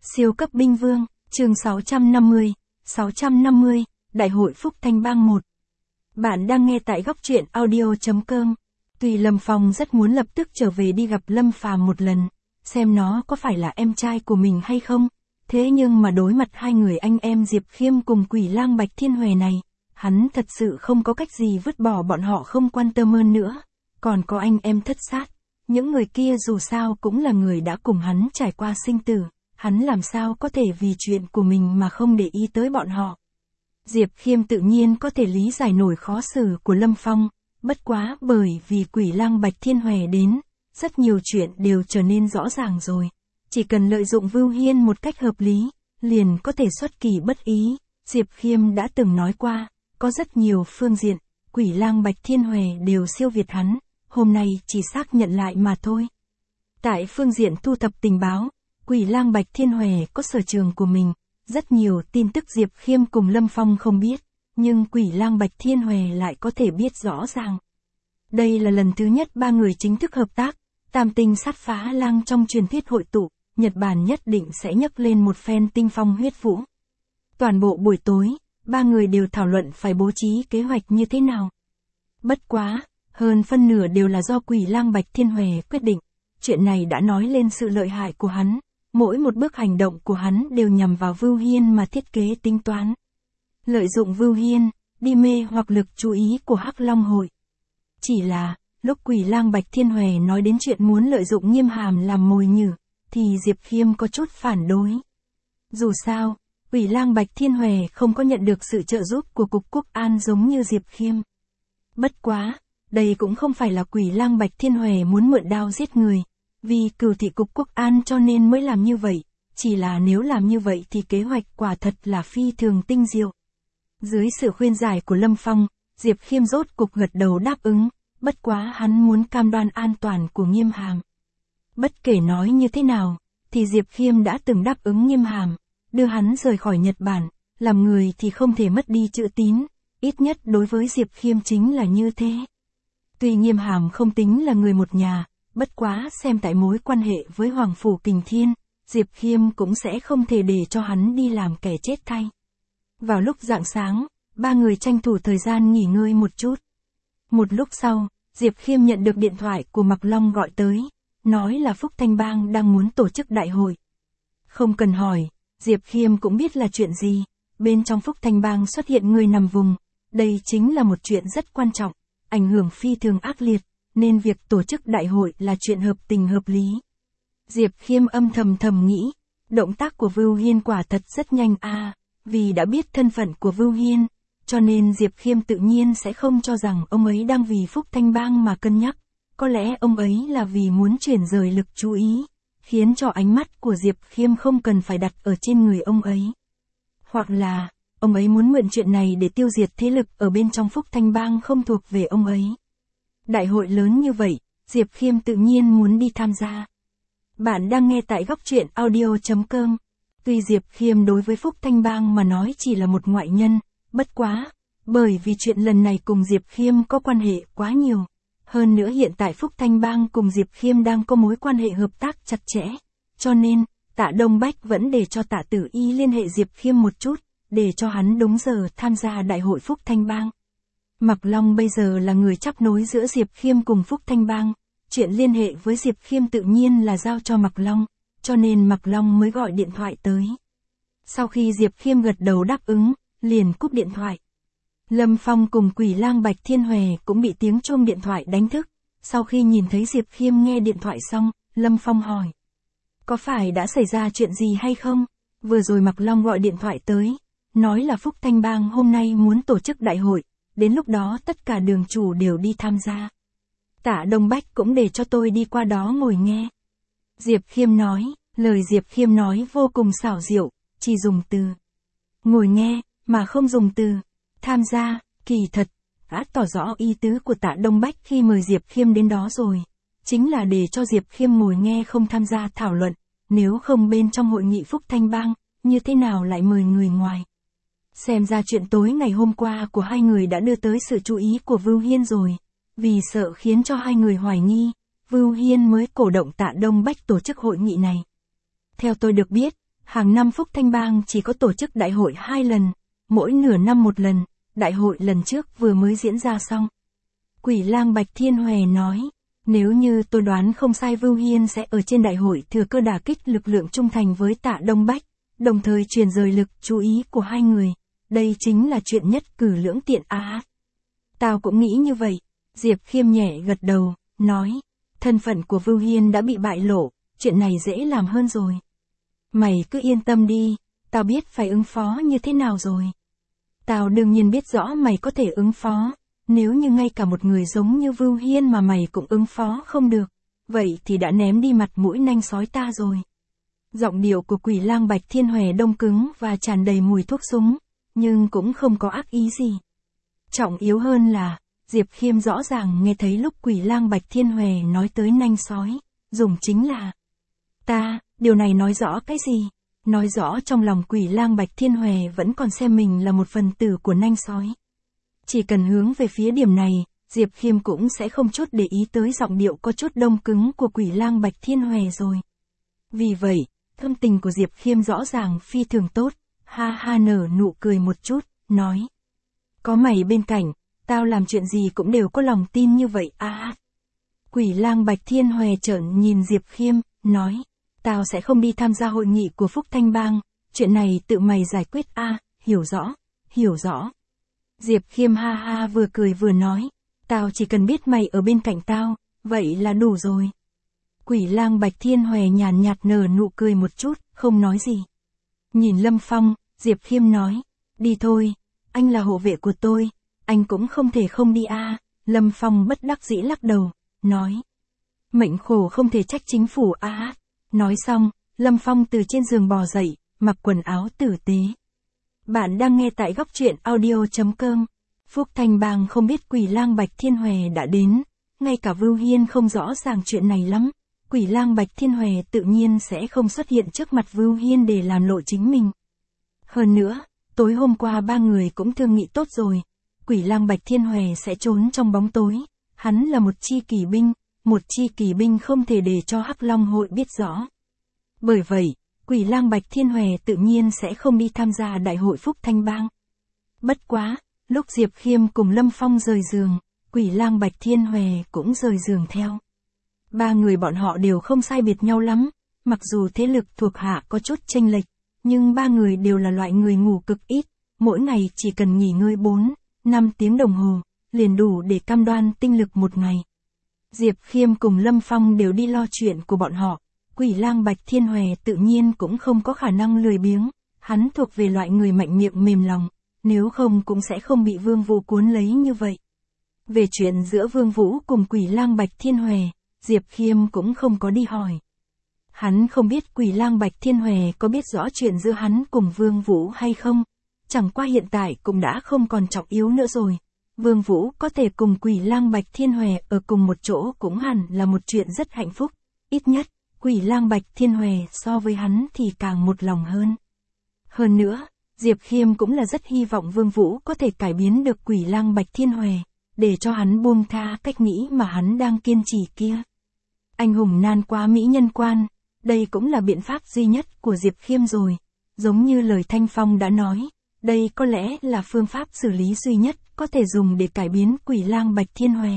Siêu cấp binh vương, chương 650, Đại hội Phúc Thanh Bang 1. Bạn đang nghe tại góc truyện audio.com. Tuy Lâm Phong rất muốn lập tức trở về đi gặp Lâm Phàm một lần, xem nó có phải là em trai của mình hay không, thế nhưng mà đối mặt hai người anh em Diệp Khiêm cùng Quỷ Lang Bạch Thiên Huệ này, hắn thật sự không có cách gì vứt bỏ bọn họ không quan tâm hơn nữa. Còn có anh em Thất Sát, những người kia dù sao cũng là người đã cùng hắn trải qua sinh tử, hắn làm sao có thể vì chuyện của mình mà không để ý tới bọn họ. Diệp Khiêm tự nhiên có thể lý giải nổi khó xử của Lâm Phong, bất quá bởi vì Quỷ Lang Bạch Thiên Huệ đến, rất nhiều chuyện đều trở nên rõ ràng rồi. Chỉ cần lợi dụng Vưu Hiên một cách hợp lý, liền có thể xuất kỳ bất ý. Diệp Khiêm đã từng nói qua, có rất nhiều phương diện, Quỷ Lang Bạch Thiên Huệ đều siêu việt hắn, hôm nay chỉ xác nhận lại mà thôi. Tại phương diện thu thập tình báo, Quỷ Lang Bạch Thiên Huệ có sở trường của mình, rất nhiều tin tức Diệp Khiêm cùng Lâm Phong không biết, nhưng Quỷ Lang Bạch Thiên Huệ lại có thể biết rõ ràng. Đây là lần thứ nhất ba người chính thức hợp tác, tam tinh sát phá lang trong truyền thuyết hội tụ, Nhật Bản nhất định sẽ nhấc lên một phen tinh phong huyết vũ. Toàn bộ buổi tối, ba người đều thảo luận phải bố trí kế hoạch như thế nào. Bất quá, hơn phân nửa đều là do Quỷ Lang Bạch Thiên Huệ quyết định, chuyện này đã nói lên sự lợi hại của hắn, mỗi một bước hành động của hắn đều nhằm vào Vưu Hiên mà thiết kế tính toán. Lợi dụng Vưu Hiên, đi mê hoặc lực chú ý của Hắc Long Hội. Chỉ là, lúc Quỷ Lang Bạch Thiên Huệ nói đến chuyện muốn lợi dụng Nghiêm Hàm làm mồi nhử, thì Diệp Khiêm có chút phản đối. Dù sao, Quỷ Lang Bạch Thiên Huệ không có nhận được sự trợ giúp của Cục Quốc An giống như Diệp Khiêm. Bất quá, đây cũng không phải là Quỷ Lang Bạch Thiên Huệ muốn mượn đao giết người, vì cửu thị Cục Quốc An cho nên mới làm như vậy, chỉ là nếu làm như vậy thì kế hoạch quả thật là phi thường tinh diệu. Dưới sự khuyên giải của Lâm Phong, Diệp Khiêm rốt cục gật đầu đáp ứng, bất quá hắn muốn cam đoan an toàn của Nghiêm Hàm. Bất kể nói như thế nào, thì Diệp Khiêm đã từng đáp ứng Nghiêm Hàm, đưa hắn rời khỏi Nhật Bản, làm người thì không thể mất đi chữ tín, ít nhất đối với Diệp Khiêm chính là như thế. Tuy Nghiêm Hàm không tính là người một nhà, bất quá xem tại mối quan hệ với Hoàng Phủ Kình Thiên, Diệp Khiêm cũng sẽ không thể để cho hắn đi làm kẻ chết thay. Vào lúc rạng sáng, ba người tranh thủ thời gian nghỉ ngơi một chút. Một lúc sau, Diệp Khiêm nhận được điện thoại của Mạc Long gọi tới, nói là Phúc Thanh Bang đang muốn tổ chức đại hội. Không cần hỏi, Diệp Khiêm cũng biết là chuyện gì, bên trong Phúc Thanh Bang xuất hiện người nằm vùng, đây chính là một chuyện rất quan trọng, ảnh hưởng phi thường ác liệt, nên việc tổ chức đại hội là chuyện hợp tình hợp lý. Diệp Khiêm âm thầm nghĩ, động tác của Vưu Hiên quả thật rất nhanh vì đã biết thân phận của Vưu Hiên, cho nên Diệp Khiêm tự nhiên sẽ không cho rằng ông ấy đang vì Phúc Thanh Bang mà cân nhắc, có lẽ ông ấy là vì muốn chuyển rời lực chú ý, khiến cho ánh mắt của Diệp Khiêm không cần phải đặt ở trên người ông ấy. Hoặc là, ông ấy muốn mượn chuyện này để tiêu diệt thế lực ở bên trong Phúc Thanh Bang không thuộc về ông ấy. Đại hội lớn như vậy, Diệp Khiêm tự nhiên muốn đi tham gia. Bạn đang nghe tại góc truyện audio.com. Tuy Diệp Khiêm đối với Phúc Thanh Bang mà nói chỉ là một ngoại nhân, bất quá, bởi vì chuyện lần này cùng Diệp Khiêm có quan hệ quá nhiều. Hơn nữa hiện tại Phúc Thanh Bang cùng Diệp Khiêm đang có mối quan hệ hợp tác chặt chẽ, cho nên, Tạ Đông Bách vẫn để cho Tạ Tử Y liên hệ Diệp Khiêm một chút, để cho hắn đúng giờ tham gia đại hội Phúc Thanh Bang. Mạc Long bây giờ là người chấp nối giữa Diệp Khiêm cùng Phúc Thanh Bang, chuyện liên hệ với Diệp Khiêm tự nhiên là giao cho Mạc Long, cho nên Mạc Long mới gọi điện thoại tới. Sau khi Diệp Khiêm gật đầu đáp ứng, liền cúp điện thoại. Lâm Phong cùng Quỷ Lang Bạch Thiên Huệ cũng bị tiếng chuông điện thoại đánh thức, sau khi nhìn thấy Diệp Khiêm nghe điện thoại xong, Lâm Phong hỏi. Có phải đã xảy ra chuyện gì hay không? Vừa rồi Mạc Long gọi điện thoại tới, nói là Phúc Thanh Bang hôm nay muốn tổ chức đại hội, đến lúc đó tất cả đường chủ đều đi tham gia. Tạ Đông Bách cũng để cho tôi đi qua đó ngồi nghe. Diệp Khiêm nói, lời Diệp Khiêm nói vô cùng xảo diệu, chỉ dùng từ ngồi nghe, mà không dùng từ tham gia, kỳ thật, đã tỏ rõ ý tứ của Tạ Đông Bách khi mời Diệp Khiêm đến đó rồi. Chính là để cho Diệp Khiêm ngồi nghe không tham gia thảo luận, nếu không bên trong hội nghị Phúc Thanh Bang, như thế nào lại mời người ngoài. Xem ra chuyện tối ngày hôm qua của hai người đã đưa tới sự chú ý của Vưu Hiên rồi. Vì sợ khiến cho hai người hoài nghi, Vưu Hiên mới cổ động Tạ Đông Bách tổ chức hội nghị này. Theo tôi được biết, Hàng năm Phúc Thanh Bang chỉ có tổ chức đại hội 2 lần, mỗi nửa năm một lần, đại hội lần trước vừa mới diễn ra xong. Quỷ lang Bạch Thiên Hòe nói, nếu như tôi đoán không sai Vưu Hiên sẽ ở trên đại hội thừa cơ đả kích lực lượng trung thành với Tạ Đông Bách, đồng thời truyền rời lực chú ý của hai người. Đây chính là chuyện nhất cử lưỡng tiện á. Tao cũng nghĩ như vậy. Diệp Khiêm nhẹ gật đầu, nói, thân phận của Vưu Hiên đã bị bại lộ, chuyện này dễ làm hơn rồi. Mày cứ yên tâm đi, tao biết phải ứng phó như thế nào rồi. Tao đương nhiên biết rõ mày có thể ứng phó, nếu như ngay cả một người giống như Vưu Hiên mà mày cũng ứng phó không được, vậy thì đã ném đi mặt mũi nanh sói ta rồi. Giọng điệu của quỷ lang Bạch Thiên Hòe đông cứng và tràn đầy mùi thuốc súng, nhưng cũng không có ác ý gì. Trọng yếu hơn là, Diệp Khiêm rõ ràng nghe thấy lúc quỷ lang Bạch Thiên Hòe nói tới nanh sói, dùng chính là ta, điều này nói rõ cái gì? Nói rõ trong lòng quỷ lang Bạch Thiên Hòe vẫn còn xem mình là một phần tử của nanh sói. Chỉ cần hướng về phía điểm này, Diệp Khiêm cũng sẽ không chút để ý tới giọng điệu có chút đông cứng của quỷ lang Bạch Thiên Hòe rồi. Vì vậy, tâm tình của Diệp Khiêm rõ ràng phi thường tốt, ha ha nở nụ cười một chút, nói. Có mày bên cạnh, tao làm chuyện gì cũng đều có lòng tin như vậy à. Quỷ lang Bạch Thiên Hòe trợn nhìn Diệp Khiêm, nói. Tao sẽ không đi tham gia hội nghị của Phúc Thanh Bang, chuyện này tự mày giải quyết a, hiểu rõ, hiểu rõ. Diệp Khiêm ha ha vừa cười vừa nói, tao chỉ cần biết mày ở bên cạnh tao, vậy là đủ rồi. Quỷ lang Bạch Thiên Hòe nhàn nhạt nở nụ cười một chút, không nói gì. Nhìn Lâm Phong, Diệp Khiêm nói, đi thôi, anh là hộ vệ của tôi, anh cũng không thể không đi a. Lâm Phong bất đắc dĩ lắc đầu, nói, mệnh khổ không thể trách chính phủ a. Nói xong, Lâm Phong từ trên giường bò dậy, mặc quần áo tử tế. Bạn đang nghe tại góc truyện audio.com. Phúc Thanh Bang không biết quỷ lang Bạch Thiên Hòe đã đến, ngay cả Vưu Hiên không rõ ràng chuyện này lắm. Quỷ lang Bạch Thiên Hòe tự nhiên sẽ không xuất hiện trước mặt Vưu Hiên để làm lộ chính mình. Hơn nữa, tối hôm qua ba người cũng thương nghị tốt rồi, quỷ lang Bạch Thiên Hòe sẽ trốn trong bóng tối, hắn là một chi kỵ binh không thể để cho Hắc Long hội biết rõ. Bởi vậy, quỷ lang Bạch Thiên Hòe tự nhiên sẽ không đi tham gia đại hội Phúc Thanh Bang. Bất quá, lúc Diệp Khiêm cùng Lâm Phong rời giường, quỷ lang Bạch Thiên Hòe cũng rời giường theo. Ba người bọn họ đều không sai biệt nhau lắm, mặc dù thế lực thuộc hạ có chút chênh lệch, nhưng ba người đều là loại người ngủ cực ít, mỗi ngày chỉ cần nghỉ ngơi 4-5 tiếng đồng hồ, liền đủ để cam đoan tinh lực một ngày. Diệp Khiêm cùng Lâm Phong đều đi lo chuyện của bọn họ, quỷ lang Bạch Thiên Hòe tự nhiên cũng không có khả năng lười biếng, hắn thuộc về loại người mạnh miệng mềm lòng, nếu không cũng sẽ không bị Vương Vũ cuốn lấy như vậy. Về chuyện giữa Vương Vũ cùng quỷ lang Bạch Thiên Hòe, Diệp Khiêm cũng không có đi hỏi. Hắn không biết quỷ lang Bạch Thiên Hòe có biết rõ chuyện giữa hắn cùng Vương Vũ hay không, chẳng qua hiện tại cũng đã không còn trọng yếu nữa rồi. Vương Vũ có thể cùng quỷ lang Bạch Thiên Hòe ở cùng một chỗ cũng hẳn là một chuyện rất hạnh phúc, ít nhất, quỷ lang Bạch Thiên Hòe so với hắn thì càng một lòng hơn. Hơn nữa, Diệp Khiêm cũng là rất hy vọng Vương Vũ có thể cải biến được quỷ lang Bạch Thiên Hòe, để cho hắn buông tha cách nghĩ mà hắn đang kiên trì kia. Anh hùng nan quá mỹ nhân quan, đây cũng là biện pháp duy nhất của Diệp Khiêm rồi, giống như lời Thanh Phong đã nói, đây có lẽ là phương pháp xử lý duy nhất có thể dùng để cải biến quỷ lang Bạch Thiên Hòe.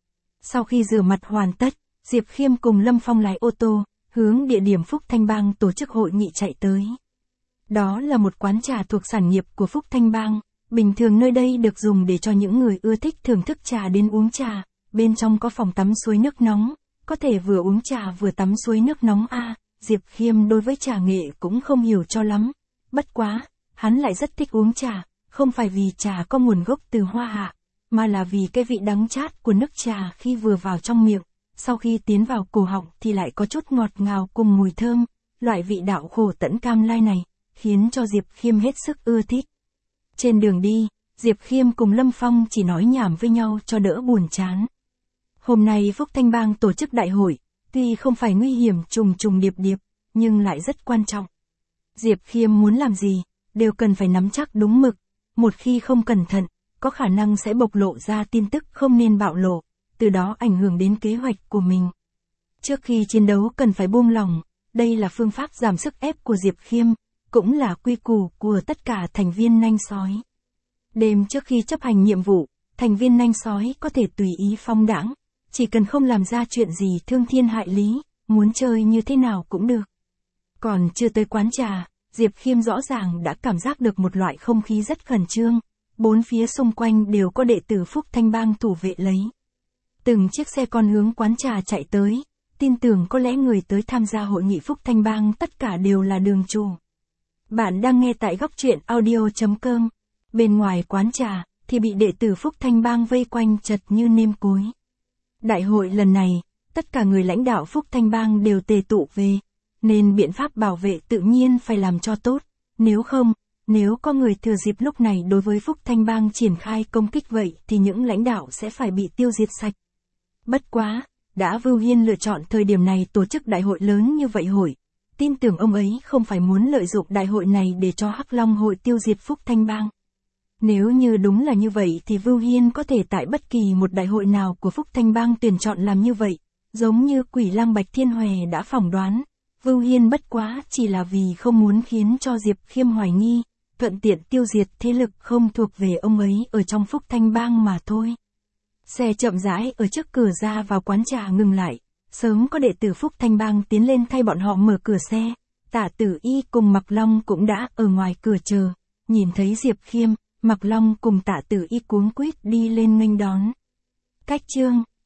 Sau khi rửa mặt hoàn tất, Diệp Khiêm cùng Lâm Phong lái ô tô, hướng địa điểm Phúc Thanh Bang tổ chức hội nghị chạy tới. Đó là một quán trà thuộc sản nghiệp của Phúc Thanh Bang, bình thường nơi đây được dùng để cho những người ưa thích thưởng thức trà đến uống trà, bên trong có phòng tắm suối nước nóng, có thể vừa uống trà vừa tắm suối nước nóng a. Diệp Khiêm đối với trà nghệ cũng không hiểu cho lắm, bất quá, hắn lại rất thích uống trà, không phải vì trà có nguồn gốc từ Hoa Hạ, mà là vì cái vị đắng chát của nước trà khi vừa vào trong miệng, sau khi tiến vào cổ họng thì lại có chút ngọt ngào cùng mùi thơm, loại vị đạo khổ tẫn cam lai này, khiến cho Diệp Khiêm hết sức ưa thích. Trên đường đi, Diệp Khiêm cùng Lâm Phong chỉ nói nhảm với nhau cho đỡ buồn chán. Hôm nay Phúc Thanh Bang tổ chức đại hội, tuy không phải nguy hiểm trùng trùng điệp điệp, nhưng lại rất quan trọng. Diệp Khiêm muốn làm gì, đều cần phải nắm chắc đúng mực, một khi không cẩn thận, có khả năng sẽ bộc lộ ra tin tức không nên bạo lộ, từ đó ảnh hưởng đến kế hoạch của mình. Trước khi chiến đấu cần phải buông lỏng, đây là phương pháp giảm sức ép của Diệp Khiêm, cũng là quy củ của tất cả thành viên nanh sói. Đêm trước khi chấp hành nhiệm vụ, thành viên nanh sói có thể tùy ý phóng đãng, chỉ cần không làm ra chuyện gì thương thiên hại lý, muốn chơi như thế nào cũng được. Còn chưa tới quán trà, Diệp Khiêm rõ ràng đã cảm giác được một loại không khí rất khẩn trương, bốn phía xung quanh đều có đệ tử Phúc Thanh Bang thủ vệ lấy. Từng chiếc xe con hướng quán trà chạy tới, tin tưởng có lẽ người tới tham gia hội nghị Phúc Thanh Bang tất cả đều là đường chủ. Bạn đang nghe tại góc truyện audio.com. Bên ngoài quán trà, thì bị đệ tử Phúc Thanh Bang vây quanh chật như nêm cối. Đại hội lần này, tất cả người lãnh đạo Phúc Thanh Bang đều tề tụ về, nên biện pháp bảo vệ tự nhiên phải làm cho tốt, nếu có người thừa dịp lúc này đối với Phúc Thanh Bang triển khai công kích vậy thì những lãnh đạo sẽ phải bị tiêu diệt sạch. Bất quá, đã Vưu Hiên lựa chọn thời điểm này tổ chức đại hội lớn như vậy tin tưởng ông ấy không phải muốn lợi dụng đại hội này để cho Hắc Long hội tiêu diệt Phúc Thanh Bang. Nếu như đúng là như vậy thì Vưu Hiên có thể tại bất kỳ một đại hội nào của Phúc Thanh Bang tuyển chọn làm như vậy, giống như Quỷ Lang Bạch Thiên Hòe đã phỏng đoán. Vưu Hiên bất quá chỉ là vì không muốn khiến cho Diệp Khiêm hoài nghi, thuận tiện tiêu diệt thế lực không thuộc về ông ấy ở trong Phúc Thanh Bang mà thôi. Xe chậm rãi ở trước cửa ra vào quán trà ngừng lại, sớm có đệ tử Phúc Thanh Bang tiến lên thay bọn họ mở cửa xe, Tả Tử Y cùng Mạc Long cũng đã ở ngoài cửa chờ, nhìn thấy Diệp Khiêm, Mạc Long cùng Tả Tử Y cuống quýt đi lên nghênh đón. Cách chương